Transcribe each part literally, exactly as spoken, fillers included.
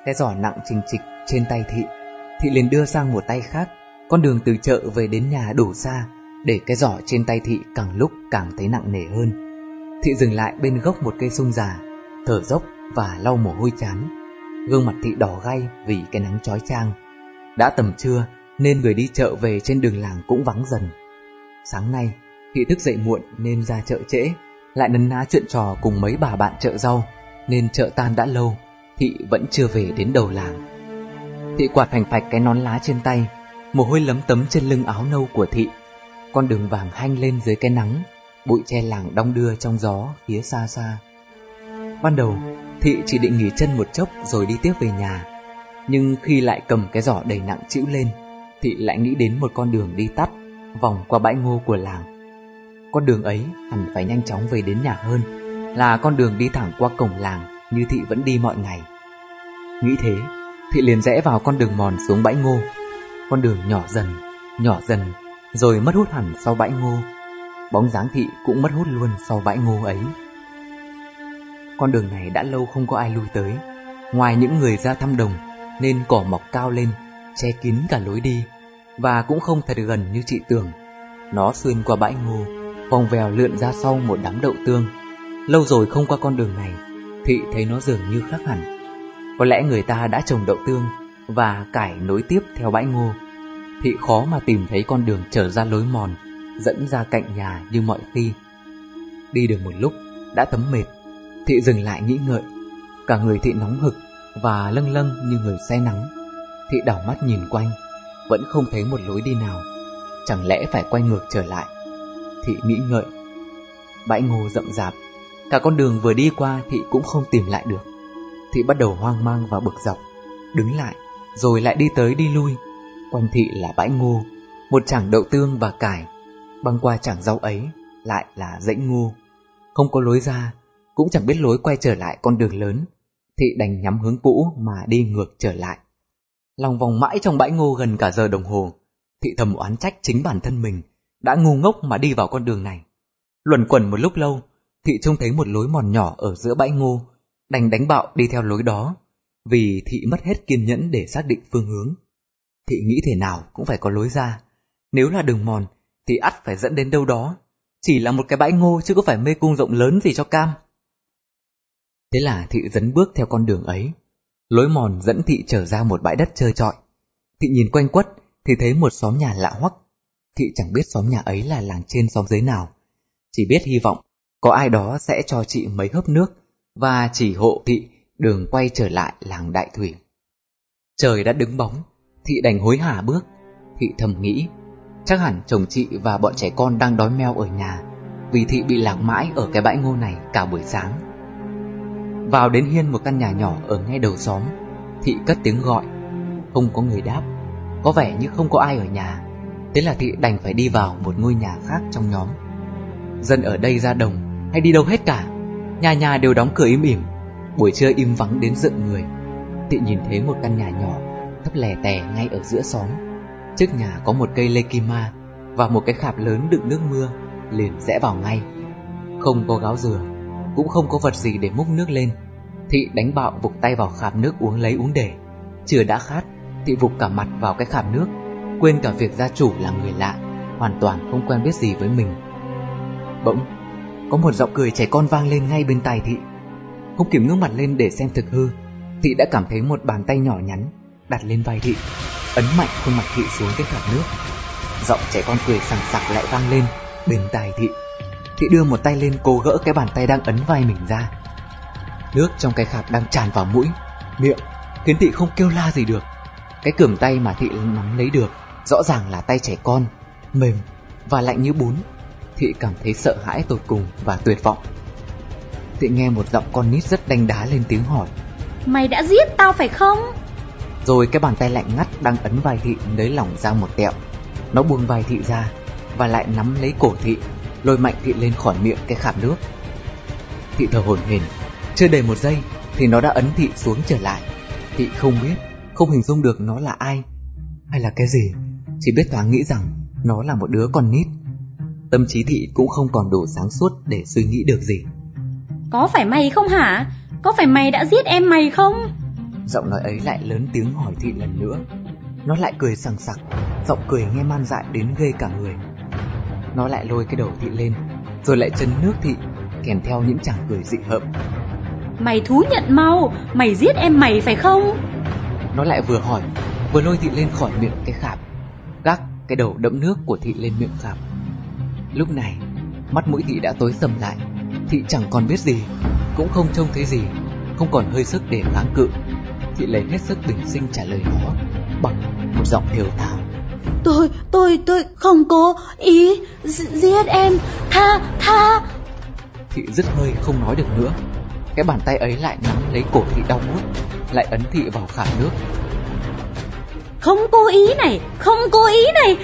cái giỏ nặng chình chịch trên tay Thị. Thị liền đưa sang một tay khác. Con đường từ chợ về đến nhà đủ xa, để cái giỏ trên tay Thị càng lúc càng thấy nặng nề hơn. Thị dừng lại bên gốc một cây sung già, thở dốc và lau mồ hôi chán. Gương mặt Thị đỏ gay vì cái nắng chói chang. Đã tầm trưa nên người đi chợ về trên đường làng cũng vắng dần. Sáng nay Thị thức dậy muộn nên ra chợ trễ, lại nấn ná chuyện trò cùng mấy bà bạn chợ rau, nên chợ tan đã lâu, Thị vẫn chưa về đến đầu làng. Thị quạt phành phạch cái nón lá trên tay, mồ hôi lấm tấm trên lưng áo nâu của Thị. Con đường vàng hanh lên dưới cái nắng, bụi tre làng đong đưa trong gió phía xa xa. Ban đầu Thị chỉ định nghỉ chân một chốc rồi đi tiếp về nhà, nhưng khi lại cầm cái giỏ đầy nặng trĩu lên, Thị lại nghĩ đến một con đường đi tắt vòng qua bãi ngô của làng. Con đường ấy hẳn phải nhanh chóng về đến nhà hơn là con đường đi thẳng qua cổng làng như Thị vẫn đi mọi ngày. Nghĩ thế, Thị liền rẽ vào con đường mòn xuống bãi ngô. Con đường nhỏ dần, nhỏ dần, rồi mất hút hẳn sau bãi ngô. Bóng dáng Thị cũng mất hút luôn sau bãi ngô ấy. Con đường này đã lâu không có ai lui tới, ngoài những người ra thăm đồng, nên cỏ mọc cao lên, che kín cả lối đi, và cũng không thật gần như chị tưởng. Nó xuyên qua bãi ngô, vòng vèo lượn ra sau một đám đậu tương. Lâu rồi không qua con đường này, Thị thấy nó dường như khác hẳn. Có lẽ người ta đã trồng đậu tương và cải nối tiếp theo bãi ngô. Thị khó mà tìm thấy con đường trở ra lối mòn dẫn ra cạnh nhà như mọi khi. Đi được một lúc đã thấm mệt, Thị dừng lại nghĩ ngợi. Cả người Thị nóng hực và lâng lâng như người say nắng. Thị đảo mắt nhìn quanh, vẫn không thấy một lối đi nào. Chẳng lẽ phải quay ngược trở lại? Thị nghĩ ngợi. Bãi ngô rậm rạp, cả con đường vừa đi qua Thị cũng không tìm lại được. Thị bắt đầu hoang mang và bực dọc, đứng lại rồi lại đi tới đi lui. Quanh Thị là bãi ngô, một chảng đậu tương và cải. Băng qua chảng rau ấy lại là dãy ngô. Không có lối ra, cũng chẳng biết lối quay trở lại con đường lớn. Thị đành nhắm hướng cũ mà đi ngược trở lại. Lòng vòng mãi trong bãi ngô gần cả giờ đồng hồ. Thị thầm oán trách chính bản thân mình đã ngu ngốc mà đi vào con đường này. Luẩn quẩn một lúc lâu, Thị trông thấy một lối mòn nhỏ ở giữa bãi ngô, đành đánh bạo đi theo lối đó, vì Thị mất hết kiên nhẫn để xác định phương hướng. Thị nghĩ thế nào cũng phải có lối ra. Nếu là đường mòn thì ắt phải dẫn đến đâu đó. Chỉ là một cái bãi ngô chứ có phải mê cung rộng lớn gì cho cam. Thế là Thị dấn bước theo con đường ấy. Lối mòn dẫn Thị trở ra một bãi đất trơ trọi. Thị nhìn quanh quất thì thấy một xóm nhà lạ hoắc. Thị chẳng biết xóm nhà ấy là làng trên xóm dưới nào, chỉ biết hy vọng có ai đó sẽ cho chị mấy hớp nước và chỉ hộ Thị đường quay trở lại làng Đại Thủy. Trời đã đứng bóng, Thị đành hối hả bước. Thị thầm nghĩ, chắc hẳn chồng chị và bọn trẻ con đang đói meo ở nhà, vì Thị bị lạc mãi ở cái bãi ngô này cả buổi sáng. Vào đến hiên một căn nhà nhỏ ở ngay đầu xóm, Thị cất tiếng gọi. Không có người đáp, có vẻ như không có ai ở nhà. Thế là Thị đành phải đi vào một ngôi nhà khác trong nhóm. Dân ở đây ra đồng hay đi đâu hết cả, nhà nhà đều đóng cửa im ỉm. Buổi trưa im vắng đến rợn người. Thị nhìn thấy một căn nhà nhỏ thấp lè tè ngay ở giữa xóm. Trước nhà có một cây lê kim ma và một cái khạp lớn đựng nước mưa, liền rẽ vào ngay. Không có gáo dừa, cũng không có vật gì để múc nước lên. Thị đánh bạo vục tay vào khạp nước uống lấy uống để. Chưa đã khát, Thị vục cả mặt vào cái khạp nước, quên cả việc gia chủ là người lạ, hoàn toàn không quen biết gì với mình. Bỗng có một giọng cười trẻ con vang lên ngay bên tai Thị. Không kịp ngước mặt lên để xem thực hư, Thị đã cảm thấy một bàn tay nhỏ nhắn đặt lên vai Thị, ấn mạnh khuôn mặt Thị xuống cái khạp nước. Giọng trẻ con cười sảng sặc lại vang lên bên tai Thị. Thị đưa một tay lên cố gỡ cái bàn tay đang ấn vai mình ra. Nước trong cái khạp đang tràn vào mũi, miệng, khiến Thị không kêu la gì được. Cái cườm tay mà Thị nắm lấy được rõ ràng là tay trẻ con, mềm và lạnh như bún. Thị cảm thấy sợ hãi tột cùng và tuyệt vọng. Thị nghe một giọng con nít rất đanh đá lên tiếng hỏi: Mày đã giết tao phải không? Rồi cái bàn tay lạnh ngắt đang ấn vai Thị nới lỏng ra một tẹo. Nó buông vai Thị ra và lại nắm lấy cổ Thị, lôi mạnh Thị lên khỏi miệng cái khạp nước. Thị thở hổn hển. Chưa đầy một giây thì nó đã ấn Thị xuống trở lại. Thị không biết, không hình dung được nó là ai hay là cái gì, chỉ biết thoáng nghĩ rằng nó là một đứa con nít. Tâm trí Thị cũng không còn đủ sáng suốt để suy nghĩ được gì. Có phải mày không hả? Có phải mày đã giết em mày không? Giọng nói ấy lại lớn tiếng hỏi Thị lần nữa. Nó lại cười sằng sặc, giọng cười nghe man dại đến ghê cả người. Nó lại lôi cái đầu Thị lên, rồi lại chấn nước Thị, kèm theo những tràng cười dị hợm. Mày thú nhận mau, mày giết em mày phải không? Nó lại vừa hỏi, vừa lôi Thị lên khỏi miệng cái khạp, gác cái đầu đẫm nước của Thị lên miệng khạp. Lúc này, mắt mũi Thị đã tối sầm lại. Thị chẳng còn biết gì, cũng không trông thấy gì, không còn hơi sức để kháng cự. Thị lấy hết sức bình sinh trả lời nó bằng một giọng thều thào. Tôi, tôi, tôi không có ý giết em, tha, tha. Thị dứt hơi không nói được nữa. Cái bàn tay ấy lại nắm lấy cổ Thị đau buốt, lại ấn Thị vào khảm nước. Không cố ý này, không cố ý này.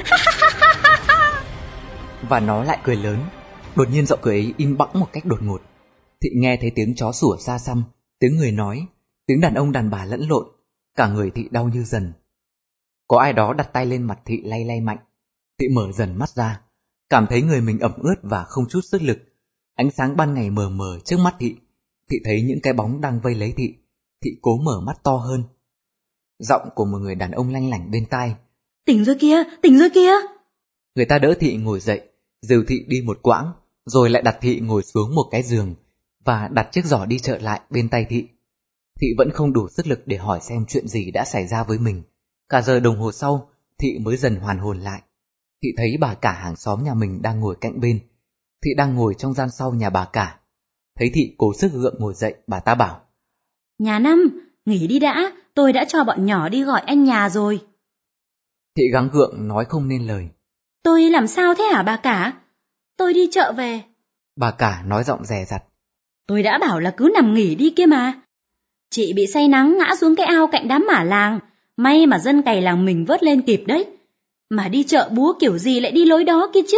Và nó lại cười lớn. Đột nhiên giọng cười ấy im bẵng một cách đột ngột. Thị nghe thấy tiếng chó sủa xa xăm, tiếng người nói, tiếng đàn ông đàn bà lẫn lộn. Cả người Thị đau như dần. Có ai đó đặt tay lên mặt Thị lay lay mạnh. Thị mở dần mắt ra, cảm thấy người mình ẩm ướt và không chút sức lực. Ánh sáng ban ngày mờ mờ trước mắt Thị. Thị thấy những cái bóng đang vây lấy Thị. Thị cố mở mắt to hơn. Giọng của một người đàn ông lanh lảnh bên tai. Tỉnh rồi kia, tỉnh rồi kia. Người ta đỡ Thị ngồi dậy, dìu Thị đi một quãng, rồi lại đặt Thị ngồi xuống một cái giường và đặt chiếc giỏ đi chợ lại bên tay Thị. Thị vẫn không đủ sức lực để hỏi xem chuyện gì đã xảy ra với mình. Cả giờ đồng hồ sau, Thị mới dần hoàn hồn lại. Thị thấy bà cả hàng xóm nhà mình đang ngồi cạnh bên. Thị đang ngồi trong gian sau nhà bà cả. Thấy Thị cố sức gượng ngồi dậy, bà ta bảo: Nhà Năm, nghỉ đi đã, tôi đã cho bọn nhỏ đi gọi anh nhà rồi. Thị gắng gượng nói không nên lời. Tôi làm sao thế hả bà cả? Tôi đi chợ về. Bà cả nói giọng dè dặt. Tôi đã bảo là cứ nằm nghỉ đi kia mà. Chị bị say nắng ngã xuống cái ao cạnh đám mả làng. May mà dân cày làng mình vớt lên kịp đấy. Mà đi chợ búa kiểu gì lại đi lối đó kia chứ?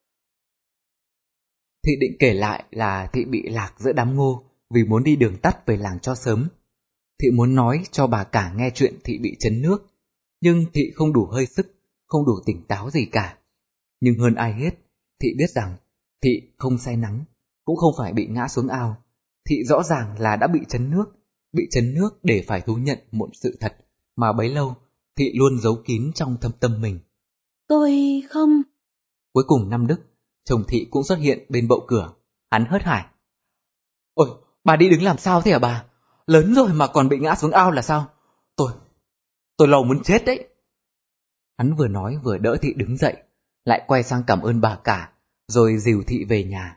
Thị định kể lại là Thị bị lạc giữa đám ngô vì muốn đi đường tắt về làng cho sớm. Thị muốn nói cho bà cả nghe chuyện Thị bị chấn nước, nhưng Thị không đủ hơi sức, không đủ tỉnh táo gì cả. Nhưng hơn ai hết, Thị biết rằng Thị không say nắng, cũng không phải bị ngã xuống ao. Thị rõ ràng là đã bị chấn nước, bị chấn nước để phải thú nhận một sự thật mà bấy lâu Thị luôn giấu kín trong thâm tâm mình. Tôi không... Cuối cùng Năm Đức, chồng Thị cũng xuất hiện bên bậu cửa. Hắn hớt hải. Ôi, bà đi đứng làm sao thế hả bà? Lớn rồi mà còn bị ngã xuống ao là sao? Tôi, tôi lâu muốn chết đấy. Hắn vừa nói vừa đỡ Thị đứng dậy, lại quay sang cảm ơn bà cả, rồi dìu Thị về nhà.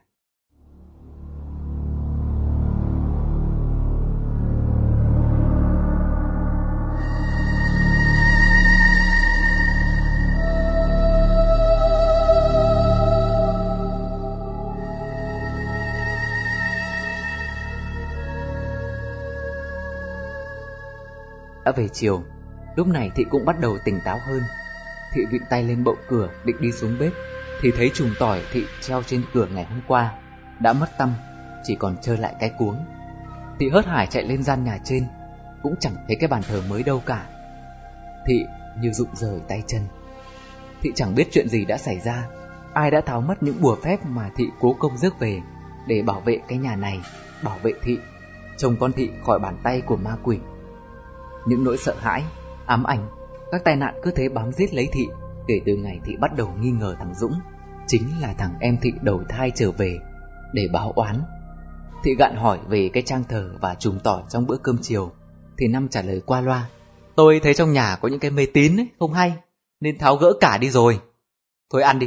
Đã về chiều, lúc này Thị cũng bắt đầu tỉnh táo hơn. Thị vịn tay lên bậu cửa định đi xuống bếp, thì thấy chùm tỏi Thị treo trên cửa ngày hôm qua đã mất tăm, chỉ còn trơ lại cái cuống. Thị hớt hải chạy lên gian nhà trên, cũng chẳng thấy cái bàn thờ mới đâu cả. Thị như rụng rời tay chân. Thị chẳng biết chuyện gì đã xảy ra, ai đã tháo mất những bùa phép mà Thị cố công rước về để bảo vệ cái nhà này, bảo vệ Thị, chồng con Thị khỏi bàn tay của ma quỷ. Những nỗi sợ hãi, ám ảnh, các tai nạn cứ thế bám giết lấy Thị kể từ ngày Thị bắt đầu nghi ngờ thằng Dũng chính là thằng em Thị đầu thai trở về để báo oán. Thị gạn hỏi về cái trang thờ và chùm tỏi trong bữa cơm chiều, thì Năm trả lời qua loa: Tôi thấy trong nhà có những cái mê tín ấy, không hay, nên tháo gỡ cả đi rồi. Thôi ăn đi.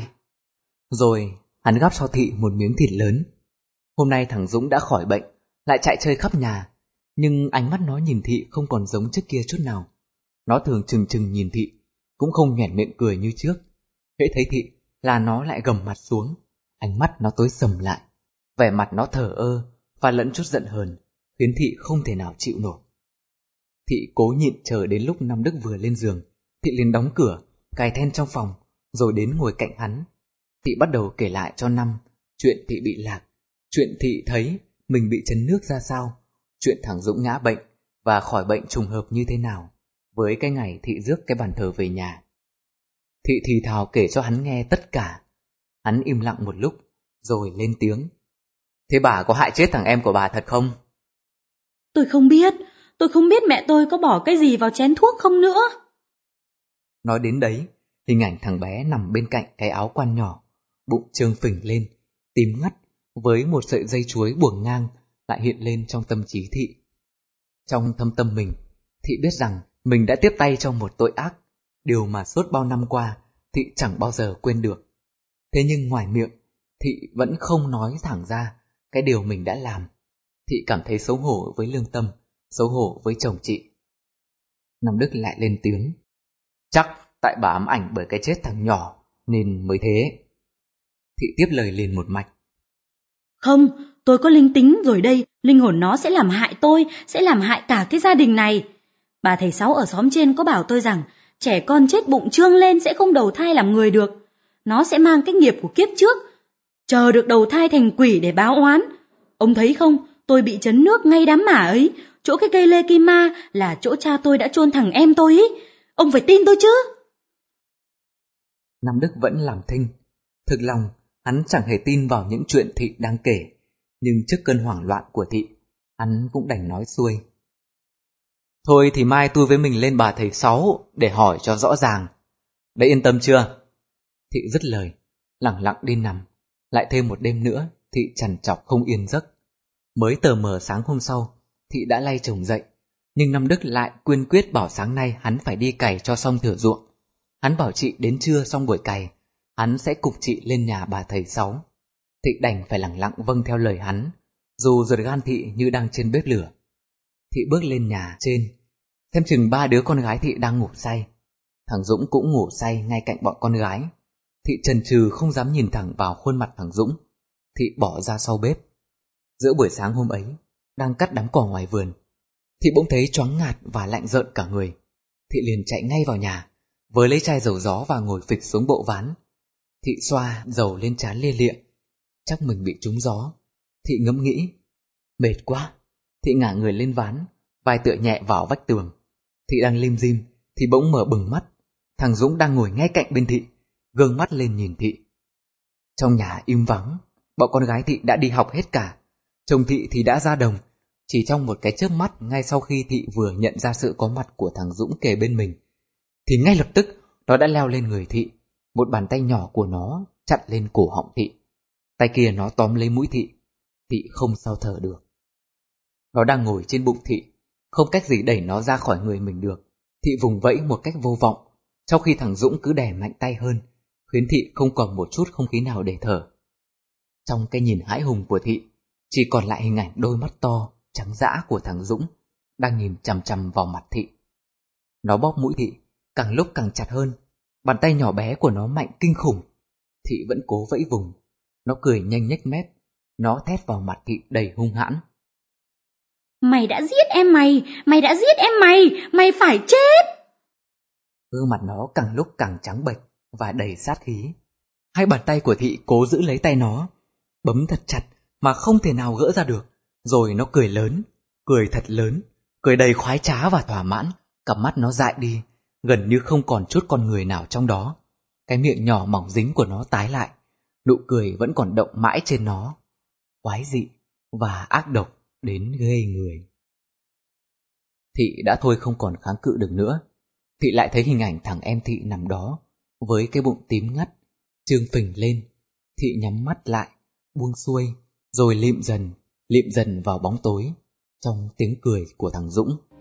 Rồi hắn gắp cho Thị một miếng thịt lớn. Hôm nay thằng Dũng đã khỏi bệnh, lại chạy chơi khắp nhà, nhưng ánh mắt nó nhìn Thị không còn giống trước kia chút nào. Nó thường trừng trừng nhìn Thị, cũng không nhoẻn miệng cười như trước. Hễ thấy Thị là nó lại gầm mặt xuống, ánh mắt nó tối sầm lại, vẻ mặt nó thờ ơ và lẫn chút giận hờn, khiến Thị không thể nào chịu nổi. Thị cố nhịn chờ đến lúc Năm Đức vừa lên giường, Thị liền đóng cửa, cài then trong phòng, rồi đến ngồi cạnh hắn. Thị bắt đầu kể lại cho Năm chuyện Thị bị lạc, chuyện Thị thấy mình bị chấn nước ra sao, chuyện thằng Dũng ngã bệnh và khỏi bệnh trùng hợp như thế nào với cái ngày Thị rước cái bàn thờ về nhà. Thị thì thào kể cho hắn nghe tất cả. Hắn im lặng một lúc rồi lên tiếng: Thế bà có hại chết thằng em của bà thật không? Tôi không biết, tôi không biết mẹ tôi có bỏ cái gì vào chén thuốc không nữa. Nói đến đấy, hình ảnh thằng bé nằm bên cạnh cái áo quan nhỏ, bụng trương phình lên, tím ngắt, với một sợi dây chuối buồng ngang lại hiện lên trong tâm trí Thị. Trong thâm tâm mình, Thị biết rằng mình đã tiếp tay cho một tội ác, điều mà suốt bao năm qua Thị chẳng bao giờ quên được. Thế nhưng ngoài miệng, Thị vẫn không nói thẳng ra cái điều mình đã làm. Thị cảm thấy xấu hổ với lương tâm, xấu hổ với chồng chị. Nam Đức lại lên tiếng. Chắc tại bà ám ảnh bởi cái chết thằng nhỏ nên mới thế. Thị tiếp lời liền một mạch. Không, tôi có linh tính rồi đây, linh hồn nó sẽ làm hại tôi, sẽ làm hại cả cái gia đình này. Bà thầy Sáu ở xóm trên có bảo tôi rằng trẻ con chết bụng trương lên sẽ không đầu thai làm người được. Nó sẽ mang cái nghiệp của kiếp trước, chờ được đầu thai thành quỷ để báo oán. Ông thấy không, tôi bị trấn nước ngay đám mả ấy, chỗ cái cây lê kim ma là chỗ cha tôi đã chôn thằng em tôi ấy. Ông phải tin tôi chứ. Nam Đức vẫn làm thinh. Thực lòng, hắn chẳng hề tin vào những chuyện Thị đang kể, nhưng trước cơn hoảng loạn của Thị, hắn cũng đành nói xuôi. Thôi thì mai tôi với mình lên bà thầy Sáu để hỏi cho rõ ràng. Đã yên tâm chưa? Thị dứt lời, lẳng lặng đi nằm. Lại thêm một đêm nữa, Thị trằn trọc không yên giấc. Mới tờ mờ sáng hôm sau, Thị đã lay chồng dậy, nhưng Nam Đức lại quyên quyết bảo sáng nay hắn phải đi cày cho xong thửa ruộng. Hắn bảo chị đến trưa xong buổi cày, hắn sẽ cục chị lên nhà bà thầy Sáu. Thị đành phải lẳng lặng vâng theo lời hắn, dù ruột gan Thị như đang trên bếp lửa. Thị bước lên nhà trên, xem chừng ba đứa con gái Thị đang ngủ say. Thằng Dũng cũng ngủ say ngay cạnh bọn con gái. Thị chần chừ không dám nhìn thẳng vào khuôn mặt thằng Dũng. Thị bỏ ra sau bếp. Giữa buổi sáng hôm ấy, đang cắt đám cỏ ngoài vườn, Thị bỗng thấy choáng ngạt và lạnh rợn cả người. Thị liền chạy ngay vào nhà, với lấy chai dầu gió và ngồi phịch xuống bộ ván. Thị xoa dầu lên trán lia lịa, chắc mình bị trúng gió. Thị ngẫm nghĩ, mệt quá. Thị ngả người lên ván, vai tựa nhẹ vào vách tường. Thị đang lim dim thì bỗng mở bừng mắt. Thằng Dũng đang ngồi ngay cạnh bên Thị, gương mắt lên nhìn Thị. Trong nhà im vắng, bọn con gái Thị đã đi học hết cả. Chồng Thị thì đã ra đồng. Chỉ trong một cái chớp mắt, ngay sau khi Thị vừa nhận ra sự có mặt của thằng Dũng kề bên mình, thì ngay lập tức nó đã leo lên người Thị. Một bàn tay nhỏ của nó chặn lên cổ họng Thị. Tay kia nó tóm lấy mũi Thị. Thị không sao thở được. Nó đang ngồi trên bụng Thị, không cách gì đẩy nó ra khỏi người mình được. Thị vùng vẫy một cách vô vọng, trong khi thằng Dũng cứ đè mạnh tay hơn, khiến Thị không còn một chút không khí nào để thở. Trong cái nhìn hãi hùng của Thị, chỉ còn lại hình ảnh đôi mắt to, trắng dã của thằng Dũng, đang nhìn chằm chằm vào mặt Thị. Nó bóp mũi Thị, càng lúc càng chặt hơn. Bàn tay nhỏ bé của nó mạnh kinh khủng. Thị vẫn cố vẫy vùng. Nó cười nhanh nhếch mép. Nó thét vào mặt Thị đầy hung hãn. Mày đã giết em mày, mày đã giết em mày, mày phải chết. Gương mặt nó càng lúc càng trắng bệch và đầy sát khí. Hai bàn tay của Thị cố giữ lấy tay nó, bấm thật chặt mà không thể nào gỡ ra được. Rồi nó cười lớn, cười thật lớn, cười đầy khoái trá và thỏa mãn. Cặp mắt nó dại đi, gần như không còn chút con người nào trong đó. Cái miệng nhỏ mỏng dính của nó tái lại, nụ cười vẫn còn động mãi trên nó. Quái dị và ác độc đến ghê người. Thị đã thôi không còn kháng cự được nữa. Thị lại thấy hình ảnh thằng em Thị nằm đó, với cái bụng tím ngắt, trương phình lên. Thị nhắm mắt lại, buông xuôi, rồi lịm dần, lịm dần vào bóng tối, trong tiếng cười của thằng Dũng.